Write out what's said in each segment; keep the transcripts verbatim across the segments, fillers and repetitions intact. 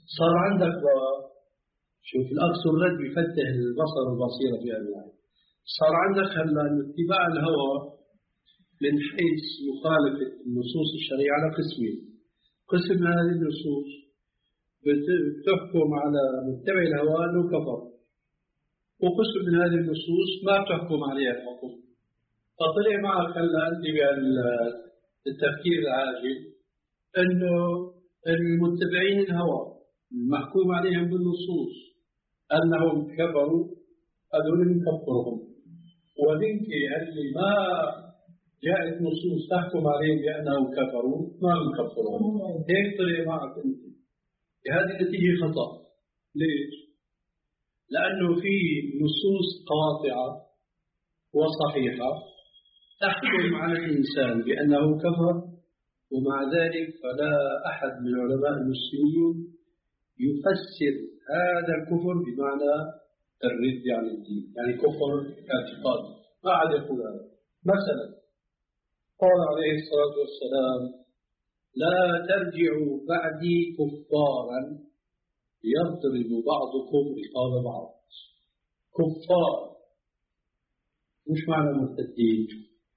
صار عندك بقى، شوف الأقصى الرد بيفتح البصر والبصيرة في أنواع. صار عندك هلا اتباع الهوى من حيث مخالفة النصوص الشرعية على قسمين. قسم من هذه النصوص بتحكم على متبع الهوى أنه كفر، وقسم من هذه النصوص ما بتحكم عليها الحكم. فطلع معك هلا أنت بالتفكير العاجل أنه المتبعين الهوى المحكوم عليهم بالنصوص أنهم كفروا هذول نكفرهم، وذنك اللي ما جاءت نصوص تحكم عليهم بأنهم كفروا ما نكفرهم. هيك طلع معك أنت. هذه النتيجة خطأ. ليش؟ لأنه في نصوص قاطعة وصحيحة تحكم على الإنسان بأنه كفر، ومع ذلك فلا أحد من علماء المسلمين يفسر هذا الكفر بمعنى الرد عن الدين، يعني كفر اعتقاد، ما عاد يقول هذا. مثلا قال عليه الصلاة والسلام: لا ترجعوا بعدي كفارا يضرب بعضكم رقاب بعض. كفار مش معنى مرتدين.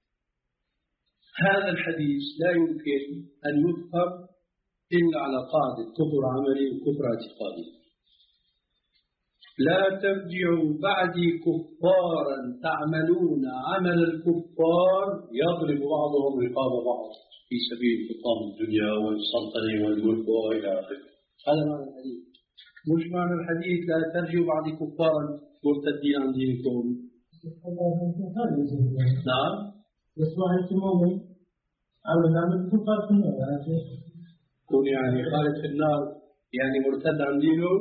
هذا الحديث لا يمكن أن يفهم إلا على قاعدة كفر عملي وكفر اعتقادي. لا ترجعوا بعدي كفارا تعملون عمل الكفار يضرب بعضهم رقاب بعض في سبيل حطام الدنيا والسلطنة والملك وإلى آخره. هذا معنى الحديث. مش معنى الحديث لا ترجعوا بعدي كفارا مرتدين عن دينكم. نعم. يصبح المؤمن أو العمل كفار في النار. كون يعني خالد في النار يعني مرتد عن دينه.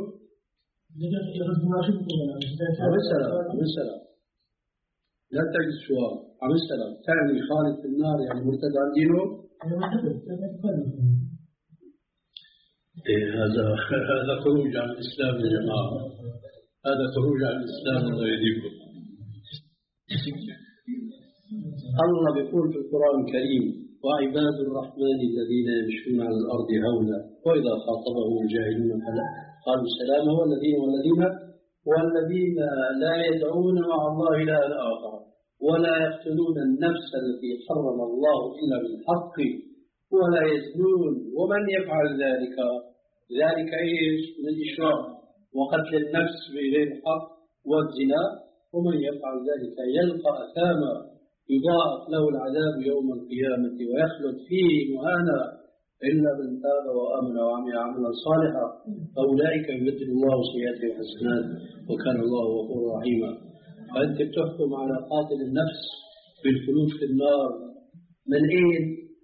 عم السلام عم السلام لا تجد سؤال. عم السلام تعني خالد في النار يعني مرتد عن دينه. إيه هذا هذا خروج عن الإسلام يا جماعة. هذا خروج عن الإسلام. الله يهديكم. الله بيقول في القرآن الكريم: وعباد الرحمن الذين يمشون على الأرض هونا وإذا خاطبهم الجاهلون قالوا سلاما والذين والذين والذين لا يدعون مع الله إلها آخر ولا يقتلون النفس التي حرم الله إلا بالحق ولا يزنون ومن يفعل ذلك ذلك إيش من الإشراك وقتل النفس بغير الحق والزنا ومن يفعل ذلك يلقى أثاما يضاعف له العذاب يوم القيامة ويخلد فيه مهانا إلا من تاب وآمن وعمل عملا صالحا فأولئك يبدل الله سيئاتهم حسنات وكان الله غفورا رحيما. فأنت بتحكم على قاتل النفس بالخلود في النار من إيه؟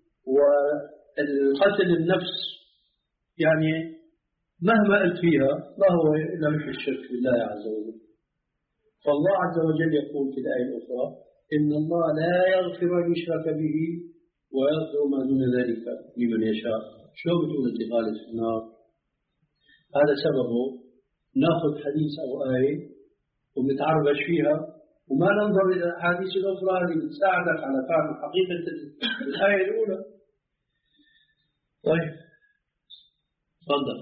والقتل النفس يعني مهما قلت فيها ما هو إلا مثل الشرك بالله عز وجل. فالله عز وجل يقول في الآية الأخرى: إن الله لا يغفر أن يشرك به ويغفر ما دون ذلك لمن يشاء. شو بتقول أنت خالد في النار؟ هذا سببه ناخذ حديث أو آية ونتعربش فيها وما ننظر إلى الأحاديث الأخرى اللي بتساعدك على فهم حقيقة الآية الأولى. طيب تفضل.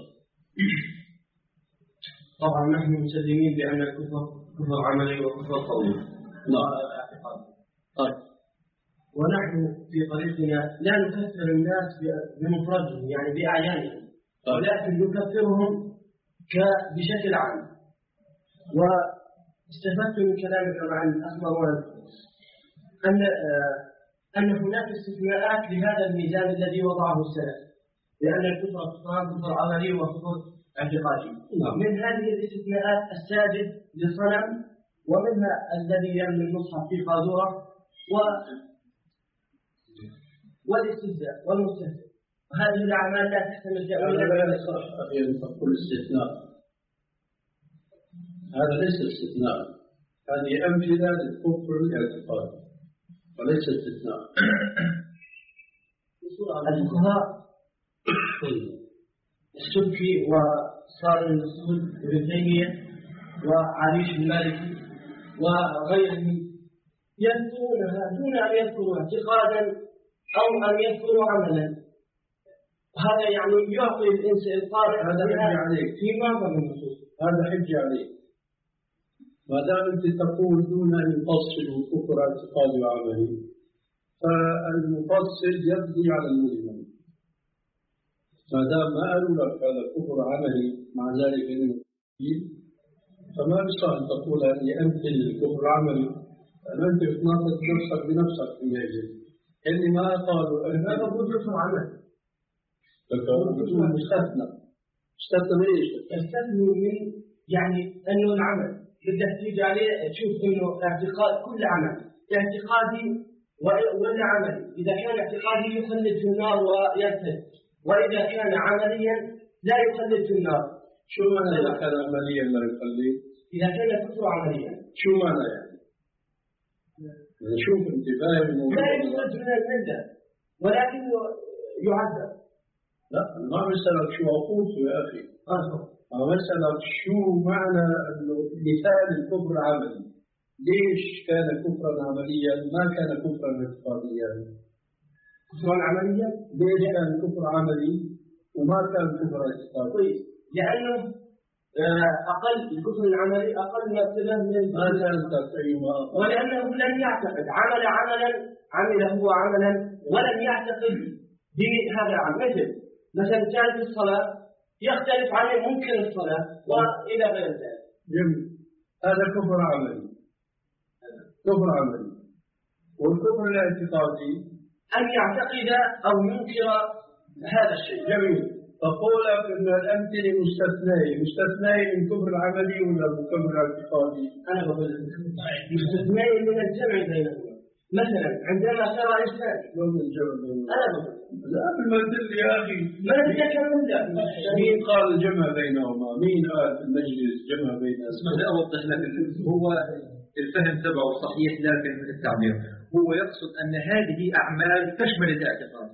طبعا نحن مسلمين بأن الكفر كفر عملي وكفر قولي. نعم. طيب. ونحن في طريقنا لا نكفر الناس بمفردهم يعني بأعيانهم، ولكن نكفرهم بشكل عام. واستفدت من كلامك مع الأخ مروان أن أن هناك استثناءات لهذا الميزان الذي وضعه السلف، لأن الكفر كفران كفر عملي وكفر اعتقادي. من هذه الاستثناءات الساجد للصنم، ومنها الذي يرمي المصحف في قاذورة و والاستهزاء والمستهزئ. وهذه الأعمال لا تحتمل تأويلا. هذا لا يصح أن تقول استثناء. هذا ليس استثناء. هذه أمثلة للكفر الاعتقادي وليس استثناء. الفقهاء السبكي وصار المسؤول ابن تيمية وعريش المالكي وغيرهم يذكرونها دون أن يذكروا اعتقادا أو أن يذكروا عملا. هذا يعني يعطي الإنسان الطالب هذا حجة عليك في معظم النصوص. هذا حجة عليك ما دام أنت تقول دون أن يفصل الكفر اعتقادي وعملي، فالمفصل يقضي على المجمل. ما دام ما قالوا لك هذا كفر عملي مع ذلك أنه فما بصح أن تقول هذه أمثل الكفر العملي، لأن أنت بتناقض نفسك بنفسك في هذه. اللي ما قالوا هذا هو كفر عمل. مستثنى مستثنى من ايش؟ يستثنى من يعني انه العمل بدك تيجي عليه تشوف انه اعتقاد كل عمل اعتقادي ولا عملي. اذا كان اعتقادي يخلد في النار ويرتد، واذا كان عمليا لا يخلد في النار. شو معنى اذا كان عمليا لا يخلد؟ اذا كان الكفر عمليا شو معنى يعني؟ شوف انت فاهم الموضوع لا يخرج من المله ولكنه يعذب. لا ما بسألك شو أقوله يا أخي، أنا بسألك شو معنى إنه مثال الكفر العملي؟ ليش كان كفرا عمليا ما كان كفرا اعتقاديا؟ كفرا عمليا؟ ليش كان كفر عملي وما كان كفر اعتقادي؟ لأنه أقل الكفر العملي أقل مرتبة من ما كانت أيما ولأنه لم يعتقد عمل عملا عمل هو عملا ولم يعتقد بهذا العمل. مثل مثلا تارك الصلاة يختلف عن ممكن الصلاة وإلى غير ذلك. جميل، هذا كفر عملي كفر عملي. والكفر الاعتقادي أن يعتقد أو ينكر هذا الشيء. جميل، فقول أن الأمثلة مستثناء مستثناء من كفر العملي ولا من كفر الاعتقادي؟ أنا بقول مستثناء من الجمع بينهما. مثلا عندما ترى إنسان لو من الجمع بينهما أنا بقول لا قبل ما تقول يا أخي ما نتكلم لا مين قال الجمع بينهما؟ مين قال في المجلس جمع بينهما؟ اسمح لي أوضح لك. هو الفهم تبعه صحيح لكن التعبير هو يقصد أن هذه أعمال تشمل الاعتقاد.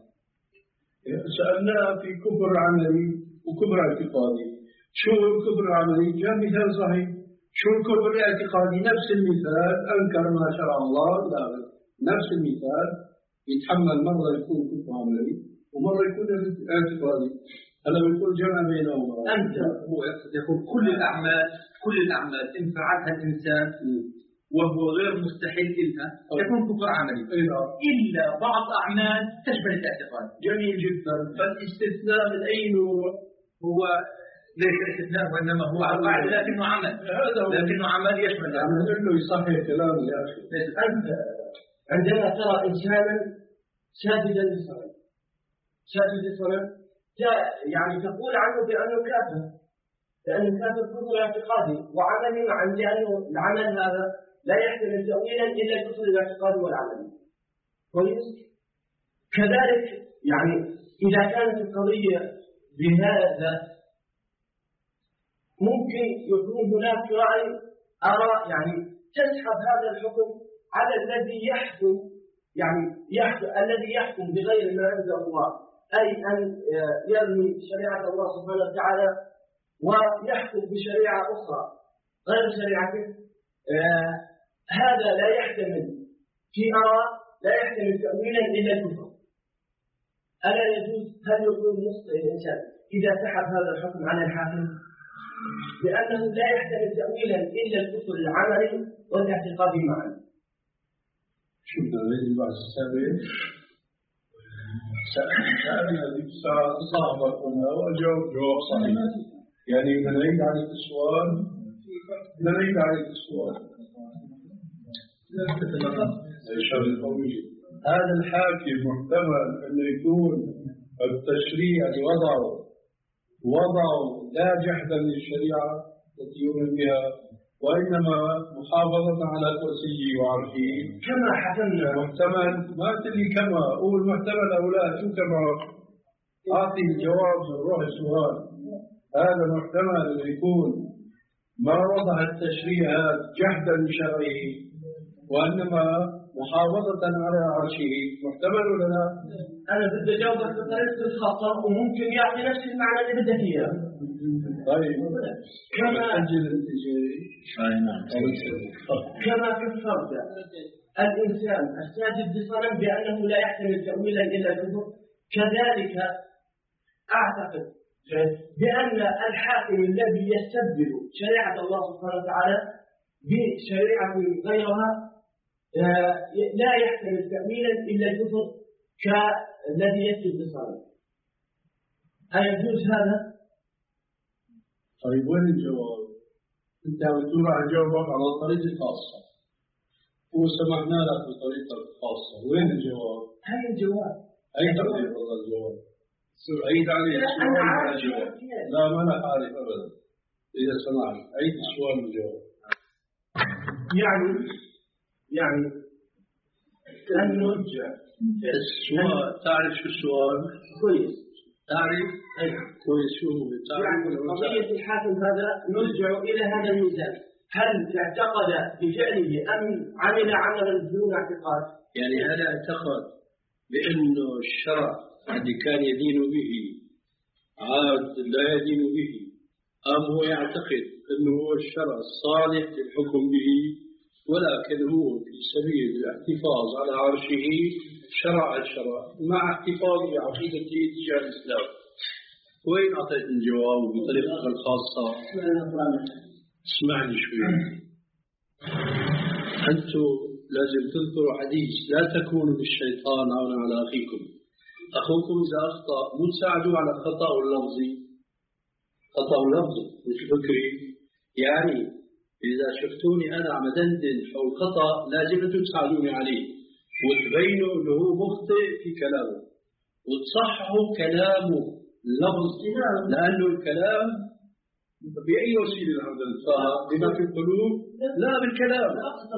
سألناه في كفر عملي وكفر اعتقادي. شو الكفر العملي؟ جاء مثال صحيح. شو الكفر الاعتقادي؟ نفس المثال أنكر ما شرع الله لا نفس المثال يتحمل مرة يكون كفر عملي ومرة يكون اعتقادي. هلا بيقول جمع بينهما. أنت هو يقصد يقول كل الأعمال كل الأعمال إن فعلها الإنسان وهو غير مستحيل لها يكون كفر عملي إلا بعض أعمال تشمل الاعتقاد. جميل جدا. فالاستثناء من أي نوع؟ هو ليس استثناء وإنما هو عمل لكنه عمل لكنه عمل يشمل عمل. له يصحح كلام يا أخي. أنت عندما ترى إنسانا ساجدا للصلاة ساجد للصلاة يعني تقول عنه بأنه كافر، لأن الكافر كفر اعتقادي وعملي معا، لأنه العمل هذا لا يحتمل تأويلا إلا الكفر الاعتقادي والعملي. كويس؟ كذلك يعني إذا كانت القضية بهذا ممكن يكون هناك رأي أرى يعني تسحب هذا الحكم على الذي يحكم يعني يحكم الذي يحكم بغير ما أنزل الله، أي أن يرمي شريعة الله سبحانه وتعالى ويحكم بشريعة أخرى غير شريعته. آه هذا لا يحتمل في أرى لا يحتمل تأويلا إلا الكفر. ألا يجوز هل يكون مخطئ الإنسان إذا سحب هذا الحكم على الحاكم؟ لأنه لا يحتمل تأويلا إلا الكفر العملي والاعتقادي معا. شو بدنا نجي بعد السابق؟ سألنا هذيك الساعة صاحبك هنا وأجاوب جواب صحيح. يعني نعيد عليك السؤال نعيد عليك السؤال. هذا الحاكم محتمل أنه يكون التشريع اللي وضعه وضعه لا جحدا للشريعة التي يؤمن بها وإنما محافظة على كرسيه وعرشه كما حكمنا. محتمل ما تلي كما أقول محتمل أو لا شو كما أعطي الجواب من روح السؤال. هذا محتمل أن يكون ما وضع التشريع جحدا لشرعه وإنما محافظة على عرشه. محتمل ولا لا؟ أنا بدي أجاوبك بطريقة الخطأ وممكن يعطي نفس المعنى اللي بدك إياه. طيب كما أجل التجاري كما كفرت الإنسان الساجد بصنم بأنه لا يحتمل تأويلا إلا الكفر، كذلك أعتقد بأن الحاكم الذي يستبدل شريعة الله سبحانه وتعالى بشريعة غيرها لا يحتمل تأويلا إلا الكفر كالذي يسجد للصلاة. أيجوز هذا؟ طيب وين الجواب؟ أنت بتقول عن جوابك على طريقة خاصة وسمعنا لك بطريقة خاصة، وين الجواب؟ هاي الجواب. أي طريقة والله الجواب؟ أعيد عليه السؤال والجواب. لا ما أنا عارف أبدا. إذا سمعني أعيد السؤال والجواب. يعني يعني أن نرجع السؤال. تعرف شو السؤال؟ كويس. تعرف؟ أي كويس. شو يعني قضية الحاكم هذا نرجع إلى هذا الميزان، هل اعتقد بفعله أم عمل عملا دون اعتقاد؟ يعني هل اعتقد بأنه الشرع الذي كان يدين به عاد لا يدين به، أم هو يعتقد أنه هو الشرع الصالح للحكم به ولكن هو في سبيل الاحتفاظ على عرشه شرع الشرع مع احتفاظ بعقيدته تجاه الإسلام؟ وين أعطيت الجواب بطريقتك الخاصة؟ اسمعني شوي. أنتم لازم تذكروا حديث لا تكونوا للشيطان عونا على أخيكم. أخوكم إذا أخطأ مو تساعدوا على خطأ اللفظي، خطأ اللفظي مش فكري. يعني إذا شفتوني أنا عم دندن حول خطأ لازم أنتم تساعدوني عليه وتبينوا أنه هو مخطئ في كلامه وتصححوا كلامه اللفظ، لأنه الكلام بأي وسيلة الحمد لله بما في القلوب لا بالكلام.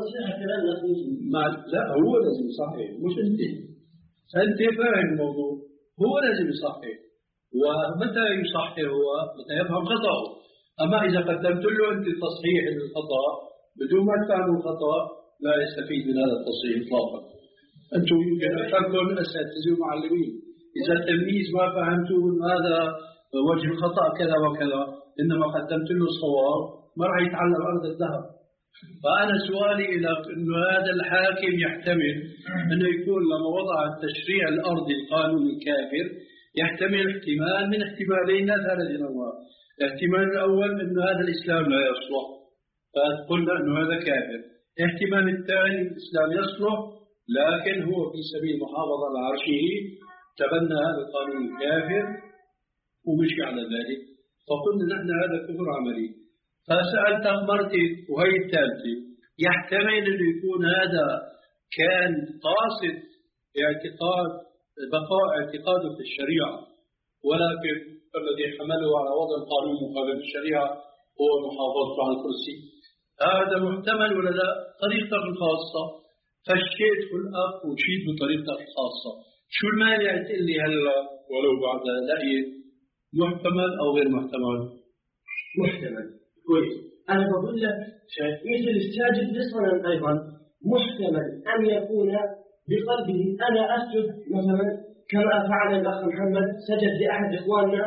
ما لا هو لازم يصحح مش أنت. أنت فاهم الموضوع، هو لازم يصحح. ومتى يصحح هو؟ متى يفهم خطأه. أما إذا قدمت له أنت تصحيح الخطأ بدون ما تفهموا الخطأ لا يستفيد من هذا التصحيح إطلاقا. أنتم يمكن أكثركم أساتذة ومعلمين، إذا التلميذ ما فهمتوا هذا وجه الخطأ كذا وكذا إنما قدمت له الصواب ما راح يتعلم أرض الذهب. فأنا سؤالي إلى أنه هذا الحاكم يحتمل أنه يكون لما وضع التشريع الأرضي القانون الكافر يحتمل احتمال من احتمالين هذا الجنوات. الاحتمال الأول أنه هذا الإسلام لا يصلح فقلنا أنه هذا كافر. الاحتمال الثاني الإسلام يصلح لكن هو في سبيل محافظة على عرشه تبنى هذا القانون الكافر ومشي على ذلك، فقلنا نحن هذا كفر عملي. فسألت مرتي وهي الثالثة يحتمل أن يكون هذا كان قاصد اعتقاد بقاء اعتقاده في الشريعة ولكن الذي حمله على وضع قانون مخالف الشريعة هو محافظته على الكرسي. هذا محتمل ولا لا؟ طريقتك الخاصة فشيت في الأخ وشيت بطريقتك الخاصة. شو المانع تقول لي هلا ولو بعد لقيت محتمل أو غير محتمل؟ محتمل. كويس. أنا بقول لك مثل الساجد للصنم أيضا محتمل أن يكون بقلبه أنا أسجد مثلا كما فعل الأخ محمد سجد لأحد إخواننا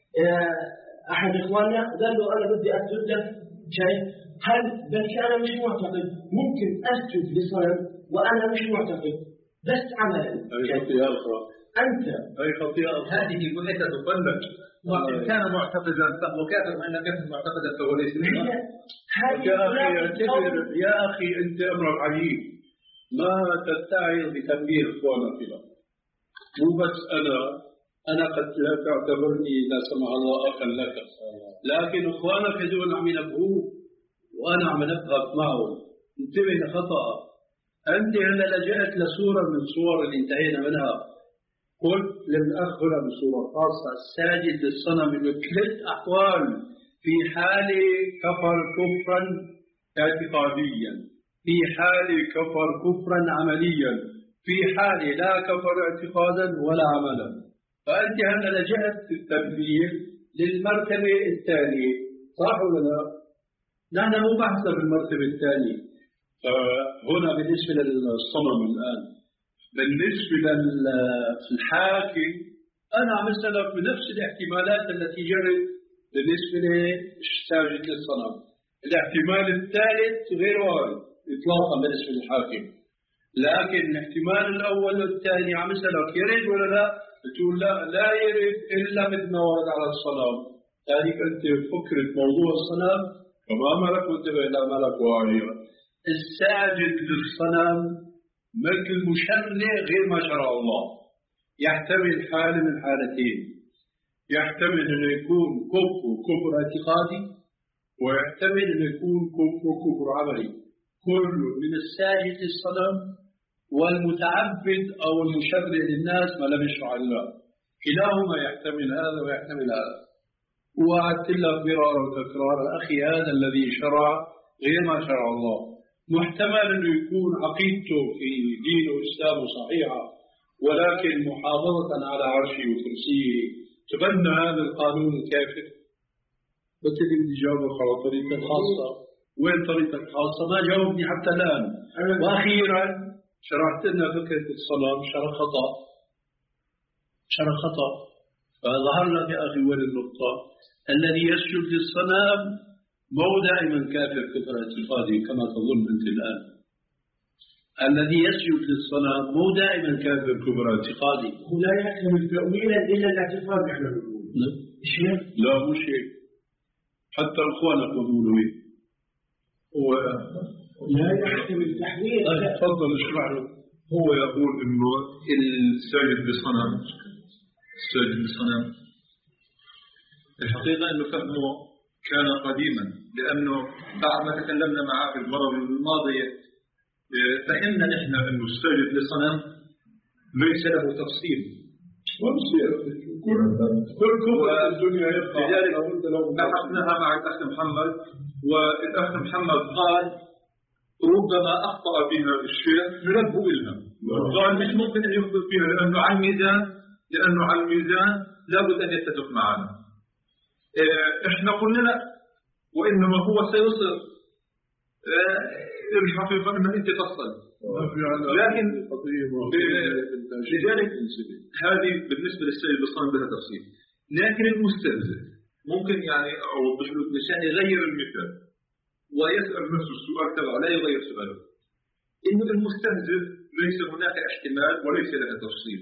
أحد إخواننا قال له أنا بدي أسجد لك شيء، هل بس أنا مش معتقد ممكن أسجد لصنم وأنا مش معتقد بس عملا. أي خطيئة أخرى. أنت أي خطيئة أخرى. هذه الوحدة تقلب وإن كان معتقدا فهو كافر وإن كان معتقدا فهو ليس يا أخي اعتبر يا أخي أنت أمرك عجيب ما تتعظ بتنبيه إخوانك له. مو بس أنا أنا قد لا تعتبرني لا سمح الله أخا لك لكن إخوانك هذول عم ينبهوك وأنا عم نبهك معهم. انتبه لخطأ. أنت هلا لجأت لصورة من صور اللي انتهينا منها. قلت للأخ هنا بصورة خاصة الساجد للصنم إنه ثلاث أحوال في حال كفر كفرا اعتقاديا، في حال كفر كفرا عمليا، في حال لا كفر اعتقادا ولا عملا. فأنت هنا لجأت في التنبيه للمرتبة الثانية صح ولا لا؟ نحن مو بحثنا بالمرتبة الثانية. فهنا بالنسبة للصنم الآن بالنسبة للحاكم أنا عم أسألك بنفس الاحتمالات التي جرت بالنسبة للساجد للصنم. الاحتمال الثالث غير وارد إطلاقا بالنسبة للحاكم، لكن الاحتمال الأول والثاني عم أسألك يرد ولا لا؟ بتقول لا لا يرد إلا مثل ما ورد على الصنم. هذه أنت فكرة موضوع الصنم فما ملك وانتبه إلى ملك وعيرا. الساجد للصنم ملك المشرع غير ما شرع الله، يحتمل حالة من حالتين، يحتمل أن يكون كفر كفر اعتقادي، ويحتمل أن يكون كفر كفر عملي. كل من الساجد للصنم والمتعبد أو المشرع للناس ما لم يشرع الله، كلاهما يحتمل هذا ويحتمل هذا. وعدت لك مرارا وتكرارا أخي هذا الذي شرع غير ما شرع الله، محتمل أنه يكون عقيدته في دينه وإسلامه صحيحة، ولكن محافظة على عرشه وكرسيه تبنى هذا القانون الكافر. بتدي بدي جاوبك على طريقة خاصة. وين طريقة خاصة؟ ما جاوبني حتى الآن. وأخيرا شرحت لنا فكرة الصلاة شرح خطأ، شرح خطأ. فظهر لك يا أخي وين النقطة؟ الذي يسجد للصنم مو دائما كافر كفر اعتقادي كما تظن أنت الآن. الذي يسجد للصنم مو دائما كافر كفر اعتقادي. ولا يحتمل تأويلا إلا الاعتقاد نحن نقول. لا لا مش هيك، حتى الإخوان يقولوا هيك. هو لا يحتمل تحويل. تفضل اشرح له. هو يقول إنه الساجد بصنم الساجد بصنم الحقيقة إنه فهمه كان قديما، لأنه بعد ما تكلمنا معه في المرة الماضية فهمنا نحن إنه الساجد لصنم ليس له تفصيل وبصير كل كل كفر الدنيا يبقى. لذلك بحثناها مع الأخ محمد، والأخ محمد قال ربما أخطأ بها الشيخ ننبه لها، قال مش ممكن أن يخطئ فيها لأنه على الميزان لأنه على الميزان لابد أن يتفق معنا. إحنا قلنا لا، وإنما هو سيصل الحقيقة أن أنت تصل، لكن لذلك هذه بالنسبة للسيد بالصنم بها تفصيل. لكن المستهزئ ممكن يعني أوضح له مشان يغير المثال ويسأل نفسه السؤال تبعه لا يغير سؤاله، إنه المستهزئ ليس هناك احتمال وليس لها تفصيل،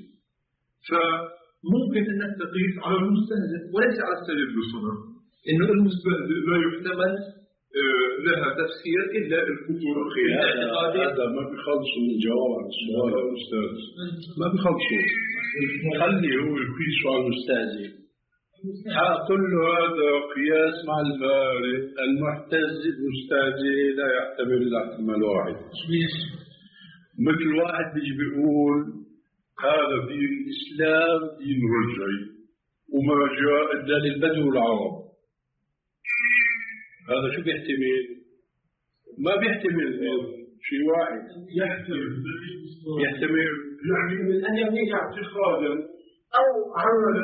فممكن أنك تقيس على المستهزئ وليس على السجد بالصنم، إنه المستهزئ لا يحتمل آه لها تفسير إلا الكفر الاعتقادي. هذا ما بيخلص من الجواب عن السؤال يا أستاذ، ما بيخلصوا، خلي هو يقيس على المستهزئ. كل هذا قياس مع البارئ. المحتز المستهزئ لا يحتمل إلا احتمال واحد. مثل واحد بيجي بيقول هذا دين الإسلام دين رجعي وما جاء إلا للبدو والعرب، هذا شو بيحتمل؟ ما بيحتمل شيء واحد. يحتمل يحتمل يعني من أن يرجع اعتقادا أو عملا.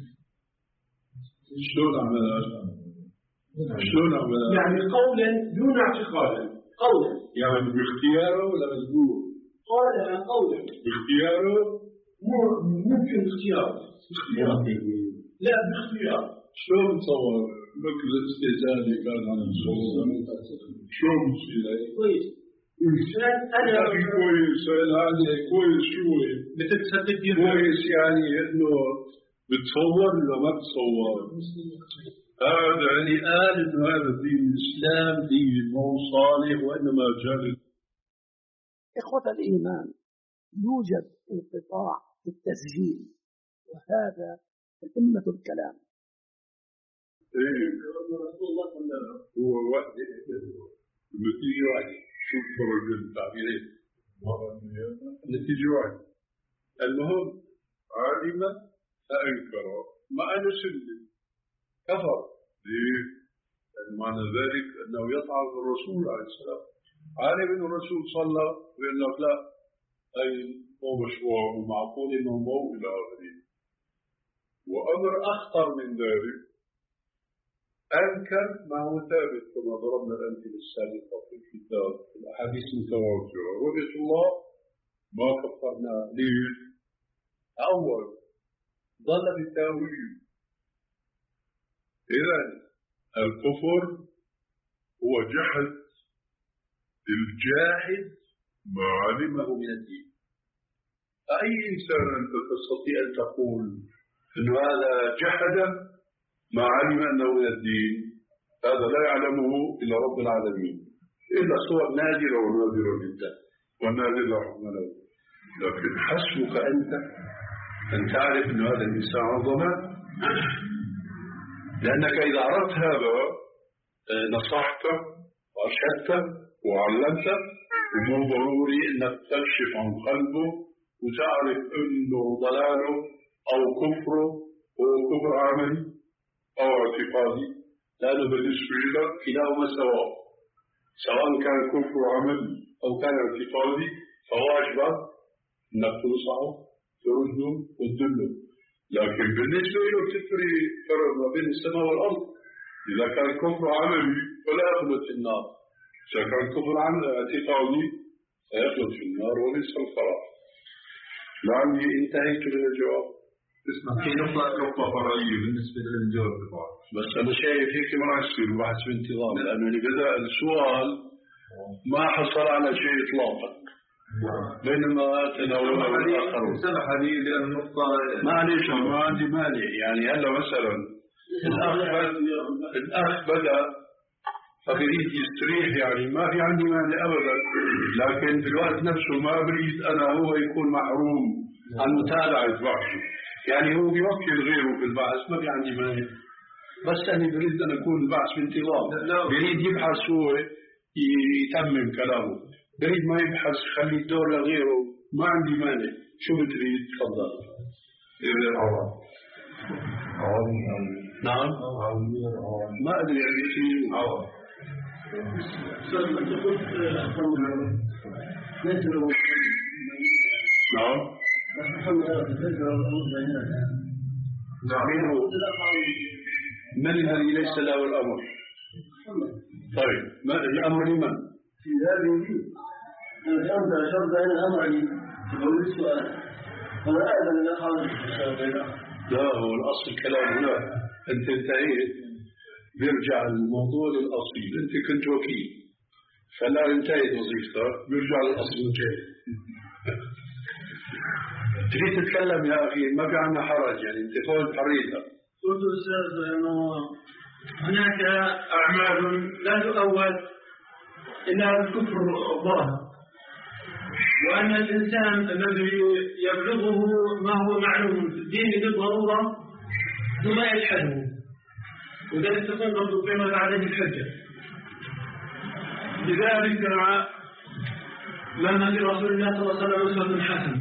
شلون عملا؟ شلون عملا؟ يعني قولا دون اعتقادا، قولا يعني باختياره ولا مجبور؟ قال قولا باختياره ممكن باختيار لا باختيار. شلون تصور مثل الاستئذان اللي كان عن الصور؟ شلون بصير هيك؟ كويس. أنا كويس هذا كويس شو بتتصدق كويس يعني إنه بتصور ولا ما بتصور؟ هذا يعني قال إنه هذا دين الإسلام دين مو صالح وإنما جاء. إخوة الإيمان، يوجد انقطاع في التسجيل وهذا أمة الكلام. إيه هو واحد النتيجة واحد شو فرق التعبيرين؟ النتيجة واحد. المهم علم فأنكر ما أنه سلم كفر. ليه؟ معنى ذلك أنه يطعن الرسول عليه السلام. عالم أن الرسول صلى ويقول لك لا أي مو مشروع ومعقول إنه مو إلى آخره. وأمر أخطر من ذلك أنكر ما هو ثابت كما ضربنا الأمثلة السابقة في الكتاب في الأحاديث المتواترة. رؤية الله ما كفرنا. ليه؟ أول ظل بالتأويل. إذن الكفر هو جحد الجاحد ما علمه من الدين. أي إنسان أنت تستطيع أن تقول أن هذا جحد ما علم أنه من الدين؟ هذا لا يعلمه إلا رب العالمين، إلا صور نادرة ونادرة جدا، والنادر لا حكم له. لكن حسبك أنت أن تعرف أن هذا الإنسان عظمة، لأنك إذا عرفت هذا نصحته وأرشدته وعلمته، ومو ضروري أنك تكشف عن قلبه وتعرف أنه ضلاله أو كفره هو كفر عملي أو اعتقادي، لأنه بالنسبة لك كلاهما سواء، سواء كان كفر عملي أو كان اعتقادي، فواجبك أنك تنصحه ترده وتدله. لكن بالنسبة له تفرق ما بين السماء والأرض. إذا كان كفر عملي فلا يخلد في النار، إذا كان كفر اعتقادي سيخلد في النار وليس الخلاص. لعلي انتهيت من الجواب. اسمع، في نقطة نقطة فرعية بالنسبة للجواب طبعا، بس أنا شايف هيك ما راح يصير بحث بانتظام، لأنه اللي بدأ السؤال ما حصل على شيء إطلاقا، بينما تناوله الآخرون. سمح لي لأن النقطة معليش ما عندي مانع، يعني هلا مثلا الأخ بدأ فبريد يستريح، يعني ما في عندي مانع أبدا، لكن في الوقت نفسه ما بريد أنا هو يكون محروم عن متابعة بحثه، يعني هو بيوكل غيره في البحث، ما في عندي مانع، بس أنا بريد أن أكون البحث بانتظام، بريد يبحث هو يتمم كلامه، بريد ما يبحث خلي الدور لغيره، ما عندي مانع. شو بتريد؟ تفضل. نعم ما أدري يعني شيء. نعم من الذي ليس له الأمر؟ طيب ما الأمر لمن؟ في هذه أنت أشرت أن الأمر لي تقول السؤال فلا أعلم أن أخذ. لا، هو الأصل كلام هنا، أنت انتهيت بيرجع الموضوع للأصيل، أنت كنت وكيل فلا انتهيت وظيفتك، بيرجع للأصل الجاي. تريد تتكلم يا أخي ما في عنا حرج، يعني انت فوق الحرية. قلت أستاذ أنه هناك أعمال لا تؤول إلا الكفر الظاهر، وأن الإنسان الذي يبلغه ما هو معلوم في الدين بالضرورة ثم يجحده، وذلك تكون قد قيمت عليه الحجة. لذلك لما لرسول الله صلى الله عليه وسلم أسوة حسنة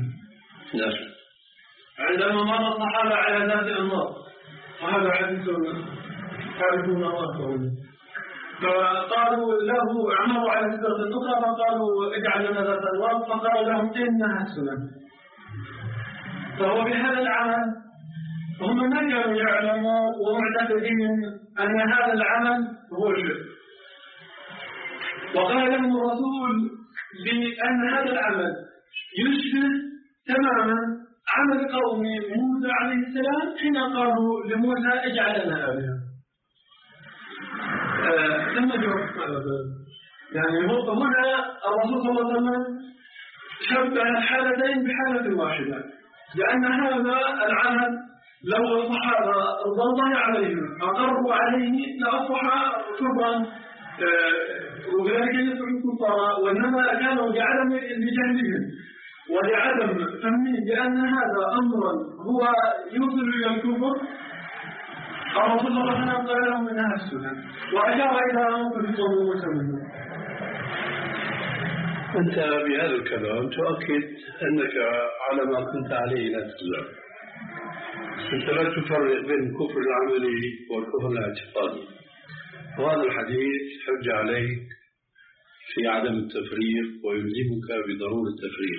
عندما مر الصحابة على ذات أنوار، وهذا حديث تعرفون الله، فقالوا له عمروا على سدرة أخرى فقالوا اجعل لنا ذات أنوار، فقالوا لهم إنها سنن. فهو بهذا العمل هم ما كانوا يعلموا ومعتقدين أن هذا العمل هو شرك، وقال لهم الرسول بأن هذا العمل يشبه تماما عمل قوم موسى عليه السلام حين قالوا لموسى اجعل لنا آلهة. ثم جاء يعني هنا الرسول صلى الله عليه وسلم شبه الحالتين بحالة واحدة، لأن هذا العمل لو الصحابة رضي الله عليهم أقروا عليه لأصبح كفرا وذلك يدعو الكفار، وإنما كانوا لعدم لجهلهم ولعدم فهمهم بأن هذا أمرا هو يوصل إلى الكفر. الرسول صلى الله عليه وسلم قال لهم منها السنن وأشار إلى موقف الصوم منه. أنت بهذا الكلام تؤكد أنك على ما كنت عليه لا تزال، أنت لا تفرق بين الكفر العملي والكفر الاعتقادي، وهذا الحديث حج عليك في عدم التفريق ويلزمك بضرورة التفريق.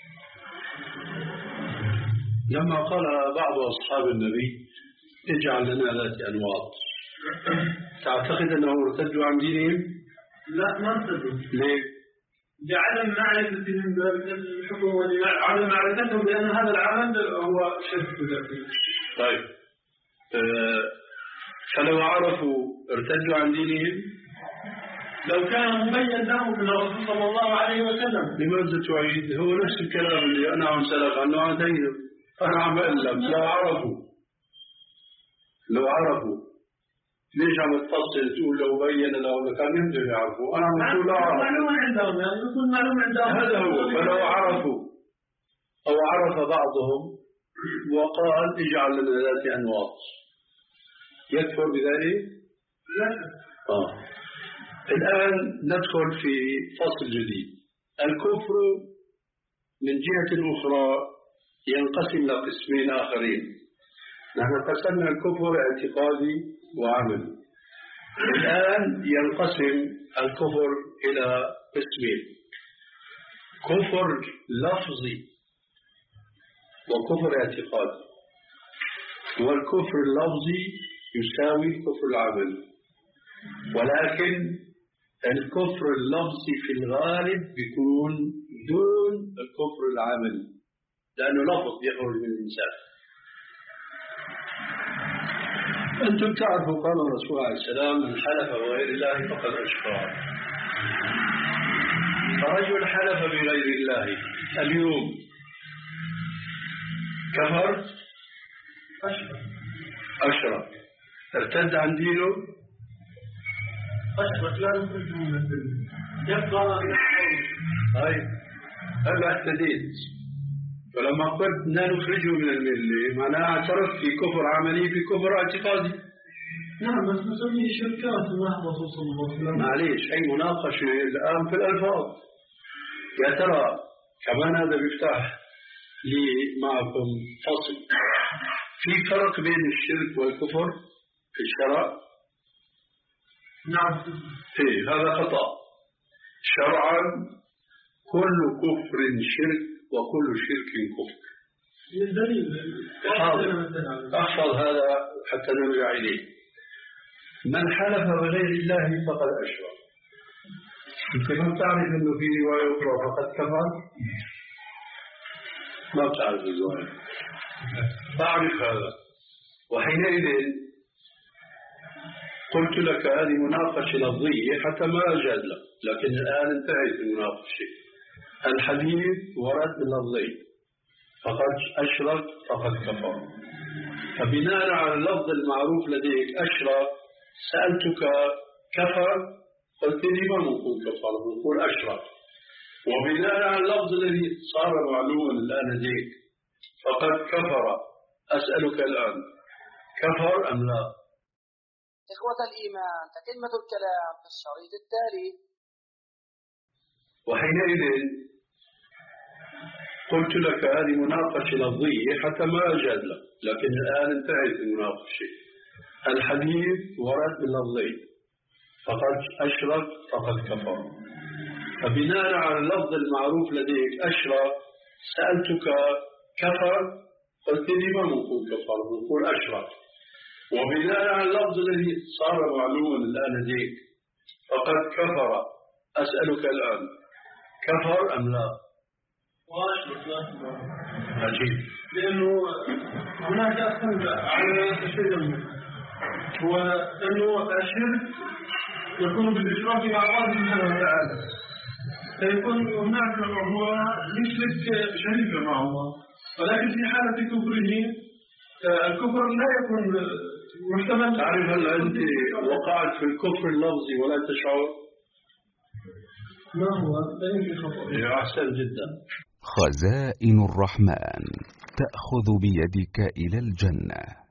لما قال بعض أصحاب النبي اجعل لنا ذات أنواط، تعتقد أنه ارتدوا عن دينهم؟ لا ما ارتدوا. ليه؟ لعدم معرفتهم بالحكم وعدم معرفتهم بأن هذا العمل هو شرك ذاتي. طيب أه فلو عرفوا ارتدوا عن دينهم؟ لو كان مبين له من الرسول صلى الله عليه وسلم. لماذا تعيد؟ هو نفس الكلام اللي أنا عم سألك عنه عدين. أنا عم أقول لك لو عرفوا لو عرفوا ليش عم تفصل تقول لو بين له كان يمكن يعرفوا؟ أنا عم أقول لا عرفوا. معلومة عندهم يعني يكون معلومة عندهم. هذا هو. فلو عرفوا أو عرف بعضهم وقال اجعل لنا ذات أنواط يكفر بذلك؟ لا. آه. الآن ندخل في فصل جديد. الكفر من جهة أخرى ينقسم لقسمين آخرين. نحن قسمنا الكفر اعتقادي وعملي. الآن ينقسم الكفر إلى قسمين: كفر لفظي وكفر اعتقادي. والكفر اللفظي يساوي الكفر العملي، ولكن الكفر اللفظي في الغالب بيكون دون الكفر العملي لأنه لفظ يخرج من الإنسان. أنتم تعرفوا قال الرسول عليه السلام: من حلف بغير الله فقد أشرك. فرجل حلف بغير الله اليوم كفر أشرك، ارتد عن دينه، أشرك لا يخرج من الدين، يبقى طيب هلا اهتديت. فلما قلت لا نخرجه من الملة معناها اعترف في كفر عملي في كفر اعتقادي. نعم بس نسميه شركات مع الرسول صلى الله عليه وسلم. معليش أي مناقشة الآن في الألفاظ. يا ترى كمان هذا بيفتح لي معكم فصل. في فرق بين الشرك والكفر في الشرع؟ نعم. إيه هذا خطأ. شرعا كل كفر شرك وكل شرك كفر. أحفظ هذا حتى نرجع إليه. من حلف بغير الله فقد أشرك. أنت ما تعرف أنه في رواية أخرى فقد كفر؟ ما تعرف الرواية. تعرف هذا. وحينئذ قلت لك هذه مناقشة لفظية حتى ما أجاد لك، لكن الآن انتهت المناقشة. الحديث ورد باللفظين: فقد أشرك فقد كفر. فبناء على اللفظ المعروف لديك أشرك سألتك كفر، قلت لي ما نقول كفر نقول أشرك. وبناء على اللفظ الذي صار معلوما الآن لديك فقد كفر أسألك الآن كفر أم لا؟ إخوة الإيمان تتمة الكلام في الشريط التالي. وحينئذ قلت لك هذه مناقشة لفظية حتى ما أجاد لك، لكن الآن انتهت المناقشة. الحديث ورد باللفظين: فقد أشرك فقد كفر. فبناء على اللفظ المعروف لديك أشرك سألتك كفر، قلت لي ما نقول كفر نقول أشرك. وبناء على اللفظ الذي صار معلوما الآن لديك فقد كفر أسألك الآن كفر أم لا؟ وأشرك لا. عجيب. لأنه هناك أصلا على تشريع هو أنه الشرك يكون بالإشراك مع الله سبحانه وتعالى، فيكون هناك هو يشرك شريكا مع الله، ولكن في حالة كفره الكفر لا يكون محتمل. تعرف هل أنت وقعت في الكفر اللفظي ولا تشعر؟ ما هو؟ لا يمكن خطأ. أحسن جدا. خزائن الرحمن تأخذ بيدك إلى الجنة.